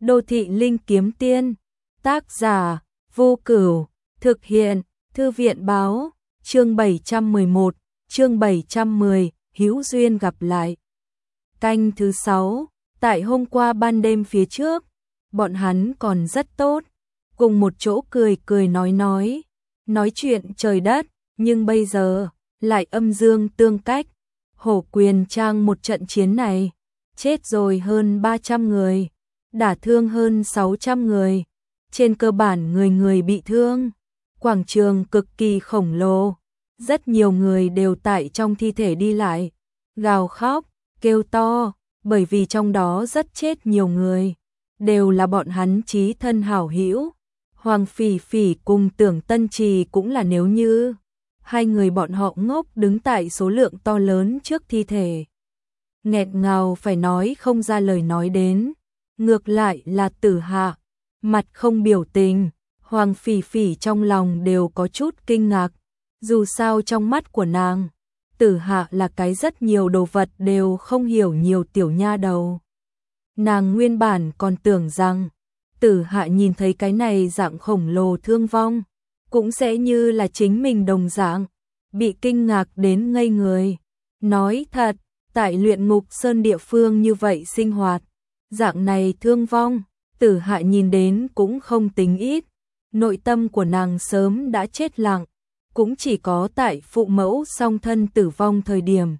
Đô thị linh kiếm tiên, tác giả, Vô Cửu, thực hiện, Thư viện báo, chương 711, chương 710, hữu duyên gặp lại. Canh thứ 6, tại hôm qua ban đêm phía trước, bọn hắn còn rất tốt, cùng một chỗ cười cười nói chuyện trời đất, nhưng bây giờ, lại âm dương tương cách. Hổ Quyền Trang một trận chiến này, chết rồi hơn 300 người, đả thương hơn 600 người, trên cơ bản người người bị thương. Quảng trường cực kỳ khổng lồ, rất nhiều người đều tại trong thi thể đi lại, gào khóc, kêu to, bởi vì trong đó rất chết nhiều người, đều là bọn hắn chí thân hảo hữu. Hoàng Phỉ Phỉ cùng Tưởng Tân Trì cũng là nếu như hai người bọn họ ngốc đứng tại số lượng to lớn trước thi thể, nghẹt ngào phải nói không ra lời nói đến. Ngược lại là Tử Hạ, mặt không biểu tình, Hoàng Phỉ Phỉ trong lòng đều có chút kinh ngạc, dù sao trong mắt của nàng, Tử Hạ là cái rất nhiều đồ vật đều không hiểu nhiều tiểu nha đầu. Nàng nguyên bản còn tưởng rằng Tử Hạ nhìn thấy cái này dạng khổng lồ thương vong, cũng sẽ như là chính mình đồng dạng, bị kinh ngạc đến ngây người. Nói thật, tại Luyện Ngục Sơn địa phương như vậy sinh hoạt, dạng này thương vong, Tử Hạ nhìn đến cũng không tính ít. Nội tâm của nàng sớm đã chết lặng, cũng chỉ có tại phụ mẫu song thân tử vong thời điểm,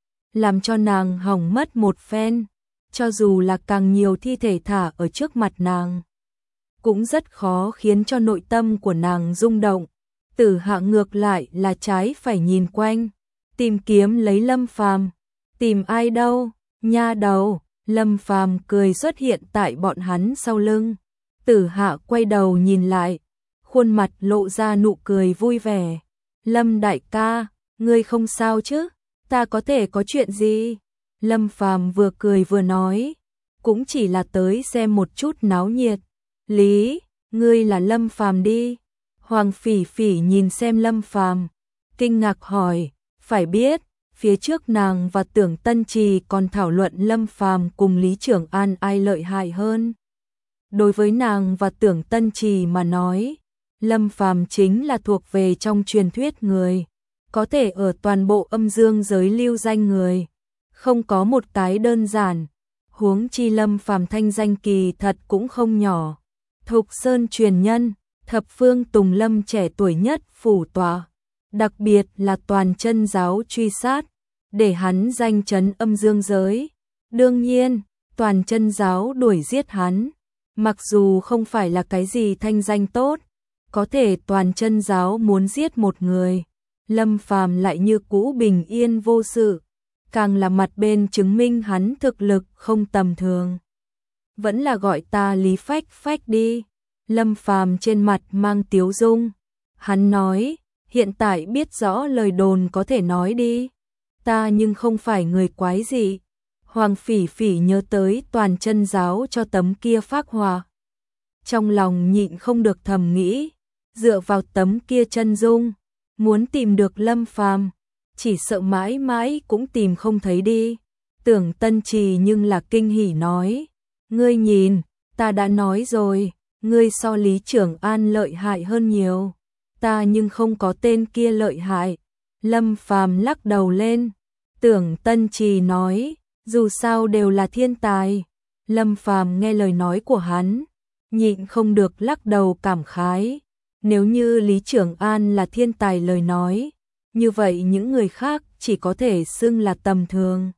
làm cho nàng hỏng mất một phen. Cho dù là càng nhiều thi thể thả ở trước mặt nàng, cũng rất khó khiến cho nội tâm của nàng rung động. Tử Hạ ngược lại là trái phải nhìn quanh, tìm kiếm lấy Lâm Phàm. Tìm ai đâu, nha đầu. Lâm Phàm cười xuất hiện tại bọn hắn sau lưng. Tử Hạ quay đầu nhìn lại, khuôn mặt lộ ra nụ cười vui vẻ. Lâm đại ca, ngươi không sao chứ? Ta có thể có chuyện gì? Lâm Phàm vừa cười vừa nói, cũng chỉ là tới xem một chút náo nhiệt. Lý, ngươi là Lâm Phàm đi. Hoàng Phỉ Phỉ nhìn xem Lâm Phàm, kinh ngạc hỏi, phải biết, phía trước nàng và Tưởng Tân Trì còn thảo luận Lâm Phàm cùng Lý Trưởng An ai lợi hại hơn. Đối với nàng và Tưởng Tân Trì mà nói, Lâm Phàm chính là thuộc về trong truyền thuyết người, có thể ở toàn bộ âm dương giới lưu danh người, không có một cái đơn giản. Huống chi Lâm Phàm thanh danh kỳ thật cũng không nhỏ. Thục Sơn truyền nhân, thập phương tùng lâm trẻ tuổi nhất phủ tọa, đặc biệt là toàn chân giáo truy sát, để hắn danh chấn âm dương giới. Đương nhiên, toàn chân giáo đuổi giết hắn, mặc dù không phải là cái gì thanh danh tốt, có thể toàn chân giáo muốn giết một người, Lâm Phàm lại như cũ bình yên vô sự, càng là mặt bên chứng minh hắn thực lực không tầm thường. Vẫn là gọi ta Lý Phách Phách đi. Lâm Phàm trên mặt mang tiếu dung. Hắn nói, hiện tại biết rõ lời đồn có thể nói đi. Ta nhưng không phải người quái gì. Hoàng Phỉ Phỉ nhớ tới toàn chân giáo cho tấm kia phác họa, trong lòng nhịn không được thầm nghĩ, dựa vào tấm kia chân dung, muốn tìm được Lâm Phàm, chỉ sợ mãi mãi cũng tìm không thấy đi. Tưởng Tân Trì nhưng là kinh hỉ nói, ngươi nhìn, ta đã nói rồi, ngươi so Lý Trưởng An lợi hại hơn nhiều, ta nhưng không có tên kia lợi hại. Lâm Phàm lắc đầu lên. Tưởng Tân Trì nói, dù sao đều là thiên tài. Lâm Phàm nghe lời nói của hắn, nhịn không được lắc đầu cảm khái. Nếu như Lý Trưởng An là thiên tài lời nói, như vậy những người khác chỉ có thể xưng là tầm thường.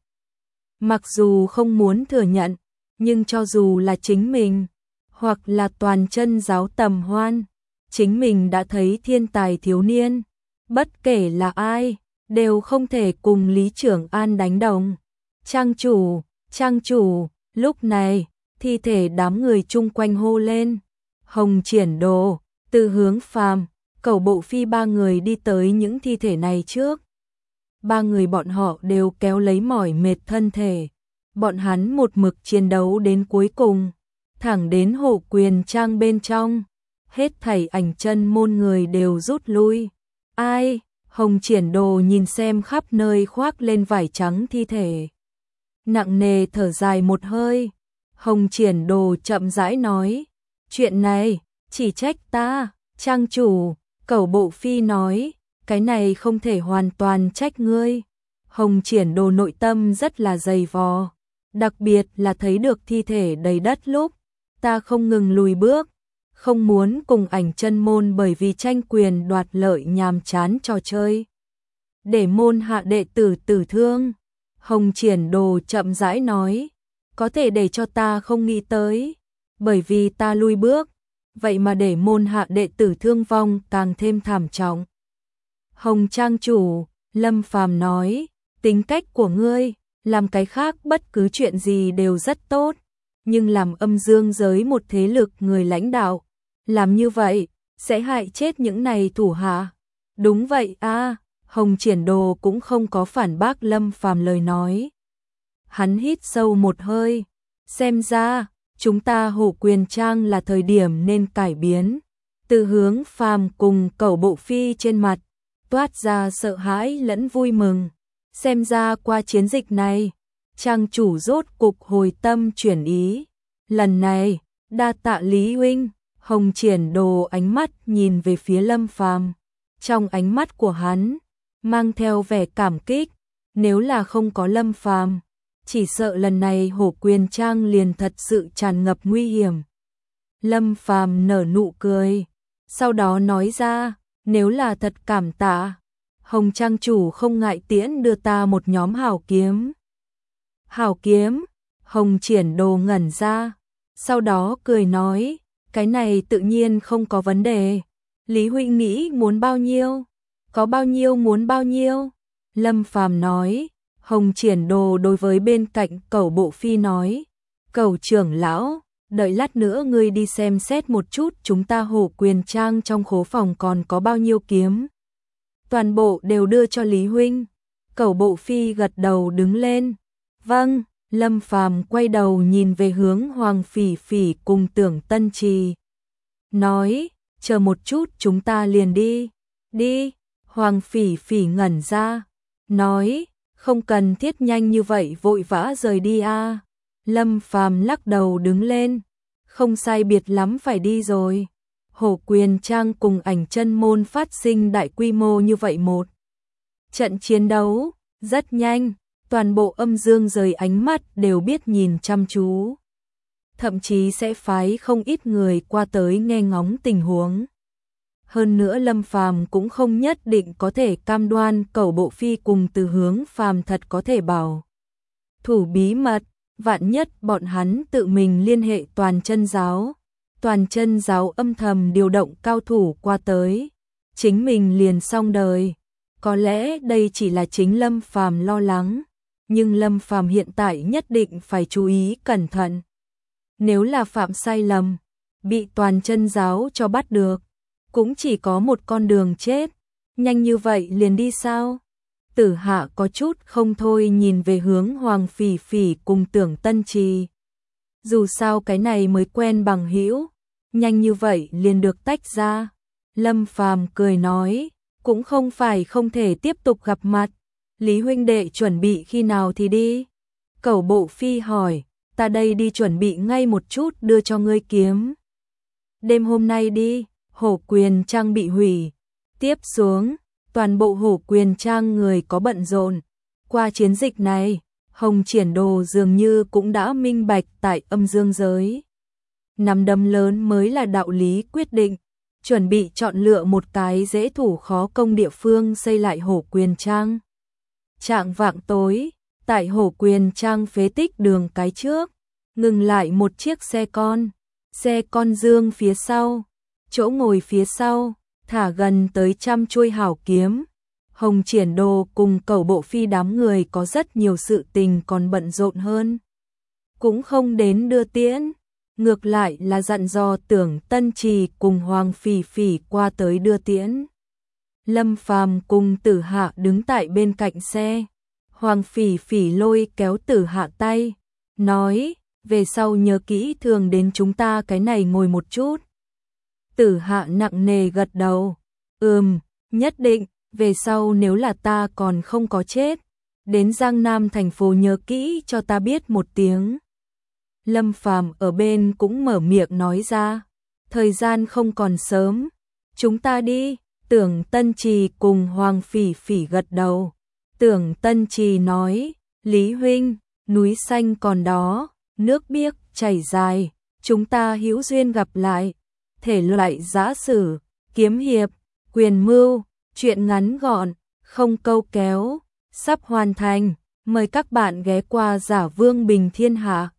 Mặc dù không muốn thừa nhận, nhưng cho dù là chính mình, hoặc là toàn chân giáo Tầm Hoan, chính mình đã thấy thiên tài thiếu niên, bất kể là ai, đều không thể cùng Lý Trưởng An đánh đồng. Trang chủ, lúc này, thi thể đám người chung quanh hô lên. Hồng Triển Đồ, Từ Hướng Phàm, Cẩu Bộ Phi ba người đi tới những thi thể này trước. Ba người bọn họ đều kéo lấy mỏi mệt thân thể. Bọn hắn một mực chiến đấu đến cuối cùng, thẳng đến Hổ Quyền Trang bên trong, hết thảy ảnh chân môn người đều rút lui. Ai? Hồng Triển Đồ nhìn xem khắp nơi khoác lên vải trắng thi thể, nặng nề thở dài một hơi. Hồng Triển Đồ chậm rãi nói, chuyện này, chỉ trách ta, trang chủ, Cẩu Bộ Phi nói, cái này không thể hoàn toàn trách ngươi. Hồng Triển Đồ nội tâm rất là dày vò, đặc biệt là thấy được thi thể đầy đất lúc, ta không ngừng lùi bước, không muốn cùng Ảnh Chân môn bởi vì tranh quyền đoạt lợi nhàm chán trò chơi. Để môn hạ đệ tử tử thương. Hồng Triển Đồ chậm rãi nói, có thể để cho ta không nghĩ tới, bởi vì ta lui bước, vậy mà để môn hạ đệ tử thương vong càng thêm thảm trọng. Hồng trang chủ, Lâm Phàm nói, tính cách của ngươi, làm cái khác bất cứ chuyện gì đều rất tốt, nhưng làm âm dương giới một thế lực người lãnh đạo, làm như vậy, sẽ hại chết những này thủ hạ. Đúng vậy a. Hồng Triển Đồ cũng không có phản bác Lâm Phàm lời nói. Hắn hít sâu một hơi, xem ra, chúng ta Hổ Quyền Trang là thời điểm nên cải biến. Từ Hướng Phàm cùng Cẩu Bộ Phi trên mặt, toát ra sợ hãi lẫn vui mừng. Xem ra qua chiến dịch này, trang chủ rốt cục hồi tâm chuyển ý. Lần này, đa tạ Lý huynh. Hồng Triển Đồ ánh mắt nhìn về phía Lâm Phàm. Trong ánh mắt của hắn, mang theo vẻ cảm kích, nếu là không có Lâm Phàm, chỉ sợ lần này Hổ Quyền Trang liền thật sự tràn ngập nguy hiểm. Lâm Phàm nở nụ cười, sau đó nói ra, nếu là thật cảm tạ, Hồng trang chủ không ngại tiễn đưa ta một nhóm hảo kiếm. Hảo kiếm? Hồng Triển Đồ ngẩn ra, sau đó cười nói, cái này tự nhiên không có vấn đề. Lý huynh nghĩ muốn bao nhiêu? Có bao nhiêu muốn bao nhiêu? Lâm Phàm nói. Hồng Triển Đồ đối với bên cạnh Cẩu Bộ Phi nói, Cẩu trưởng lão, đợi lát nữa ngươi đi xem xét một chút chúng ta Hổ Quyền Trang trong khố phòng còn có bao nhiêu kiếm. Toàn bộ đều đưa cho Lý huynh. Cẩu Bộ Phi gật đầu đứng lên. Vâng. Lâm Phàm quay đầu nhìn về hướng Hoàng Phỉ Phỉ cùng Tưởng Tân Trì. Nói, chờ một chút chúng ta liền đi. Đi. Hoàng Phỉ Phỉ ngẩn ra. Nói, không cần thiết nhanh như vậy vội vã rời đi a. Lâm Phàm lắc đầu đứng lên. Không sai biệt lắm phải đi rồi. Hổ Quyền Trang cùng Ảnh Chân môn phát sinh đại quy mô như vậy một trận chiến đấu, rất nhanh. Toàn bộ âm dương giới ánh mắt đều biết nhìn chăm chú. Thậm chí sẽ phái không ít người qua tới nghe ngóng tình huống. Hơn nữa Lâm Phàm cũng không nhất định có thể cam đoan Cẩu Bộ Phi cùng Từ Hướng Phàm thật có thể bảo thủ bí mật, vạn nhất bọn hắn tự mình liên hệ Toàn Chân giáo. Toàn Chân giáo âm thầm điều động cao thủ qua tới, chính mình liền xong đời. Có lẽ đây chỉ là chính Lâm Phàm lo lắng. Nhưng Lâm Phàm hiện tại nhất định phải chú ý cẩn thận. Nếu là phạm sai lầm, bị Toàn Chân giáo cho bắt được, cũng chỉ có một con đường chết. Nhanh như vậy liền đi sao? Tử Hạ có chút không thôi nhìn về hướng Hoàng Phỉ Phỉ cùng Tưởng Tân Trì. Dù sao cái này mới quen bằng hữu, nhanh như vậy liền được tách ra. Lâm Phàm cười nói, cũng không phải không thể tiếp tục gặp mặt. Lý huynh đệ chuẩn bị khi nào thì đi? Cẩu Bộ Phi hỏi, ta đây đi chuẩn bị ngay một chút đưa cho ngươi kiếm. Đêm hôm nay đi. Hổ Quyền Trang bị hủy. Tiếp xuống, toàn bộ Hổ Quyền Trang người có bận rộn. Qua chiến dịch này, Hồng Triển Đồ dường như cũng đã minh bạch tại âm dương giới. Nắm đấm lớn mới là đạo lý quyết định. Chuẩn bị chọn lựa một cái dễ thủ khó công địa phương xây lại Hổ Quyền Trang. Trạng vạng tối, tại Hổ Quyền Trang phế tích đường cái trước, ngừng lại một chiếc xe con dương phía sau, chỗ ngồi phía sau, thả gần tới 100 chuôi hảo kiếm. Hồng Triển Đồ cùng Cẩu Bộ Phi đám người có rất nhiều sự tình còn bận rộn hơn. Cũng không đến đưa tiễn, ngược lại là dặn dò Tưởng Tân Trì cùng Hoàng Phỉ Phỉ qua tới đưa tiễn. Lâm Phàm cùng Tử Hạ đứng tại bên cạnh xe. Hoàng Phỉ Phỉ lôi kéo Tử Hạ tay, nói, về sau nhớ kỹ thường đến chúng ta cái này ngồi một chút. Tử Hạ nặng nề gật đầu, nhất định, về sau nếu là ta còn không có chết, đến Giang Nam thành phố nhớ kỹ cho ta biết một tiếng. Lâm Phàm ở bên cũng mở miệng nói ra, thời gian không còn sớm, chúng ta đi. Tưởng Tân Trì cùng Hoàng Phỉ Phỉ gật đầu. Tưởng Tân Trì nói, Lý huynh, núi xanh còn đó, nước biếc chảy dài, chúng ta hữu duyên gặp lại. Thể loại giã sử, kiếm hiệp, quyền mưu, truyện ngắn gọn, không câu kéo, sắp hoàn thành. Mời các bạn ghé qua Giả Vương Bình Thiên Hạ.